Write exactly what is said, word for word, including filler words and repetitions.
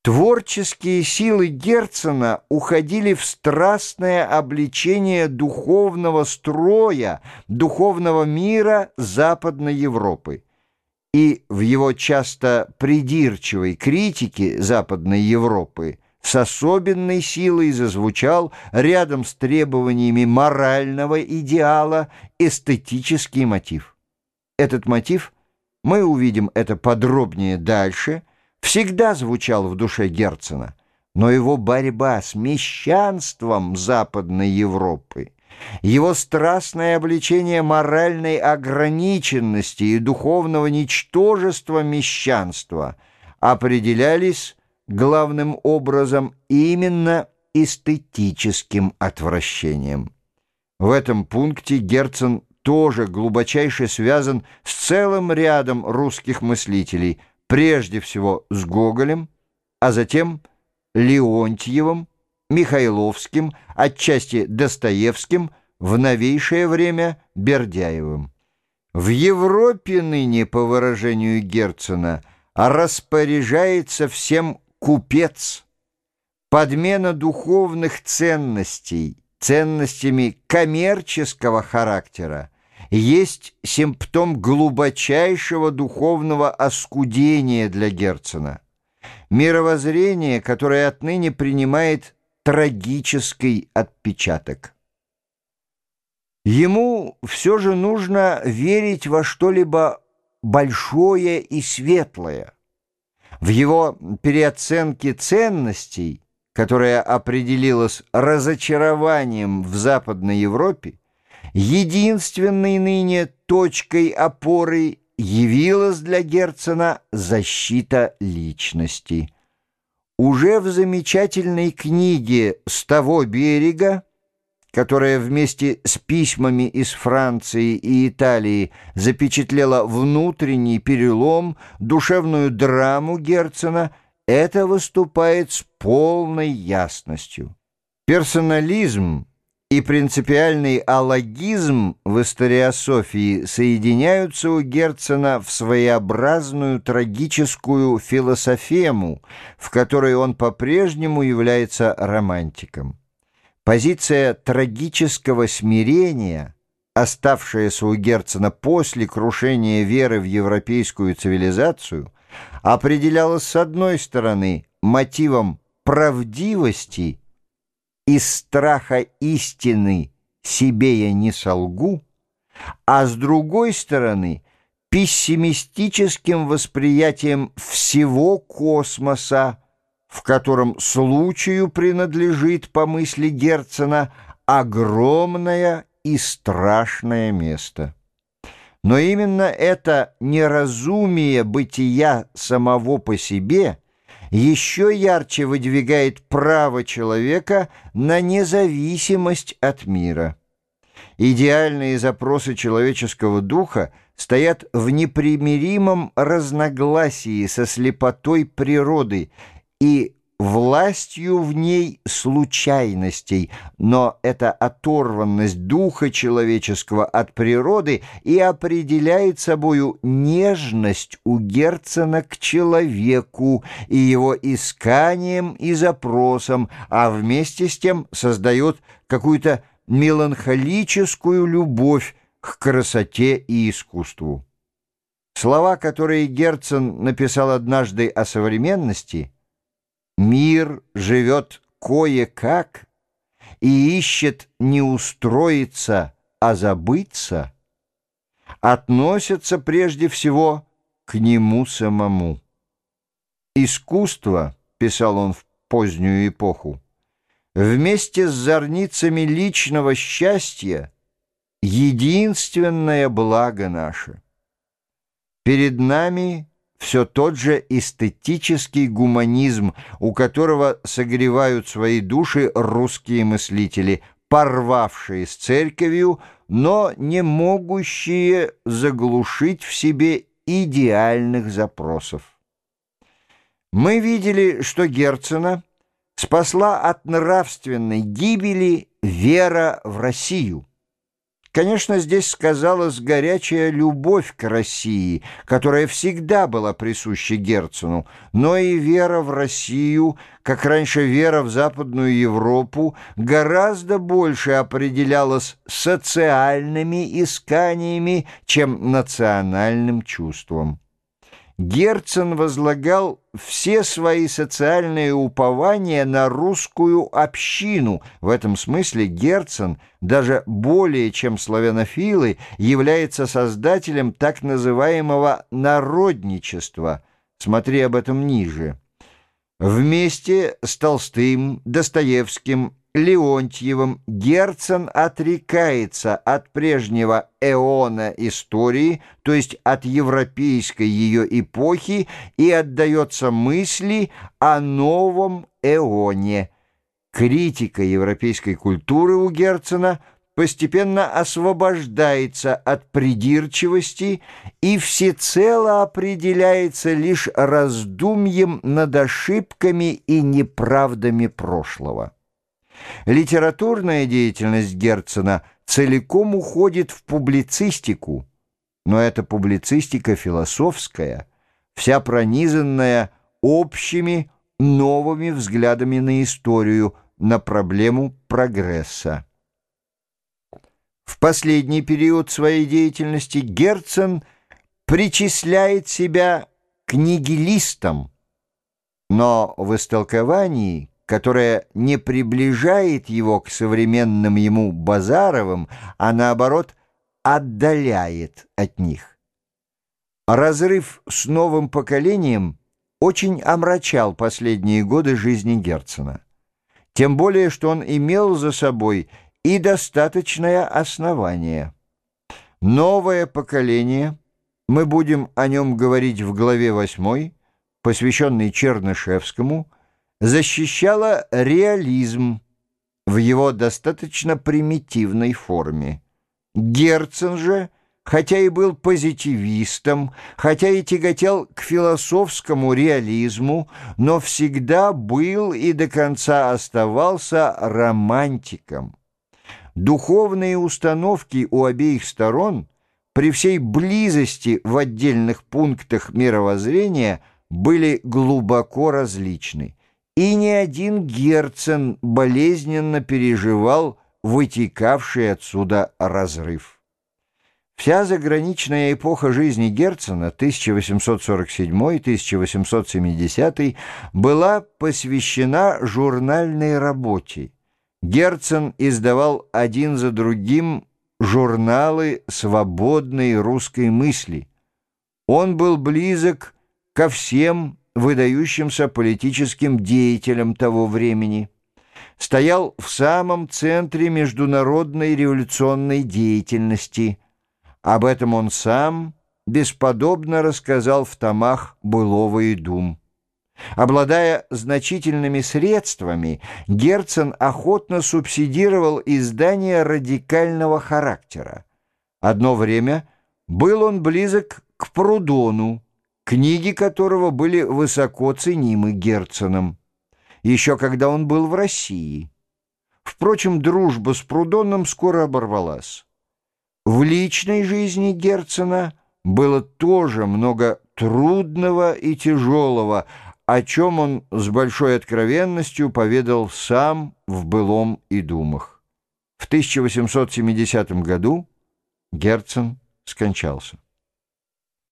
Творческие силы Герцена уходили в страстное обличение духовного строя, духовного мира Западной Европы. И в его часто придирчивой критике Западной Европы с особенной силой зазвучал рядом с требованиями морального идеала эстетический мотив. Этот мотив, мы увидим это подробнее дальше, всегда звучал в душе Герцена, но его борьба с мещанством Западной Европы, его страстное обличение моральной ограниченности и духовного ничтожества мещанства определялись главным образом именно эстетическим отвращением. В этом пункте Герцен тоже глубочайше связан с целым рядом русских мыслителей, прежде всего с Гоголем, а затем Леонтьевым, Михайловским, отчасти Достоевским, в новейшее время Бердяевым. В Европе ныне, по выражению Герцена, распоряжается всем купец. Подмена духовных ценностей ценностями коммерческого характера есть симптом глубочайшего духовного оскудения для Герцена. Мировоззрение, которое отныне принимает трагический отпечаток. Ему все же нужно верить во что-либо большое и светлое. В его переоценке ценностей, которая определилась разочарованием в Западной Европе, единственной ныне точкой опоры явилась для Герцена защита личности. Уже в замечательной книге «С того берега», которая вместе с письмами из Франции и Италии запечатлела внутренний перелом, душевную драму Герцена, это выступает с полной ясностью. Персонализм и принципиальный алогизм в историософии соединяются у Герцена в своеобразную трагическую философему, в которой он по-прежнему является романтиком. Позиция трагического смирения, оставшаяся у Герцена после крушения веры в европейскую цивилизацию, определялась с одной стороны мотивом правдивости, из страха истины себе я не солгу, а с другой стороны пессимистическим восприятием всего космоса, в котором случаю принадлежит, по мысли Герцена, огромное и страшное место. Но именно это неразумие бытия самого по себе еще ярче выдвигает право человека на независимость от мира. Идеальные запросы человеческого духа стоят в непримиримом разногласии со слепотой природы и властью в ней случайностей, но эта оторванность духа человеческого от природы и определяет собою нежность у Герцена к человеку и его исканием и запросом, а вместе с тем создает какую-то меланхолическую любовь к красоте и искусству. Слова, которые Герцен написал однажды о современности: «Мир живет кое-как и ищет не устроиться, а забыться», относятся прежде всего к нему самому. «Искусство», — писал он в позднюю эпоху, «вместе с зорницами личного счастья — единственное благо наше. Перед нами все тот же эстетический гуманизм, у которого согревают свои души русские мыслители, порвавшие с церковью, но не могущие заглушить в себе идеальных запросов. Мы видели, что Герцена спасла от нравственной гибели вера в Россию. Конечно, здесь сказалась горячая любовь к России, которая всегда была присуща Герцену, но и вера в Россию, как раньше вера в Западную Европу, гораздо больше определялась социальными исканиями, чем национальным чувством. Герцен возлагал все свои социальные упования на русскую общину. В этом смысле Герцен, даже более чем славянофилы, является создателем так называемого народничества. Смотри об этом ниже. Вместе с Толстым, Достоевским, Леонтьевым Герцен отрекается от прежнего эона истории, то есть от европейской ее эпохи, и отдается мысли о новом эоне. Критика европейской культуры у Герцена постепенно освобождается от придирчивости и всецело определяется лишь раздумьем над ошибками и неправдами прошлого. Литературная деятельность Герцена целиком уходит в публицистику, но эта публицистика философская, вся пронизанная общими новыми взглядами на историю, на проблему прогресса. В последний период своей деятельности Герцен причисляет себя к нигилистам, но в истолковании, которое не приближает его к современным ему Базаровым, а наоборот отдаляет от них. Разрыв с новым поколением очень омрачал последние годы жизни Герцена. Тем более, что он имел за собой и достаточное основание. Новое поколение, мы будем о нем говорить в главе восьмой, посвященной Чернышевскому, защищало реализм в его достаточно примитивной форме. Герцен же, хотя и был позитивистом, хотя и тяготел к философскому реализму, но всегда был и до конца оставался романтиком. Духовные установки у обеих сторон, при всей близости в отдельных пунктах мировоззрения, были глубоко различны, и ни один Герцен болезненно переживал вытекавший отсюда разрыв. Вся заграничная эпоха жизни Герцена, тысяча восемьсот сорок седьмой — тысяча восемьсот семидесятый, была посвящена журнальной работе. Герцен издавал один за другим журналы свободной русской мысли. Он был близок ко всем выдающимся политическим деятелям того времени, стоял в самом центре международной революционной деятельности. Об этом он сам бесподобно рассказал в томах «Былого и дум». Обладая значительными средствами, Герцен охотно субсидировал издания радикального характера. Одно время был он близок к Прудону, книги которого были высоко ценимы Герценом, еще когда он был в России. Впрочем, дружба с Прудоном скоро оборвалась. В личной жизни Герцена было тоже много трудного и тяжелого, о чем он с большой откровенностью поведал сам в «Былом и думах». В тысяча восемьсот семидесятом году Герцен скончался.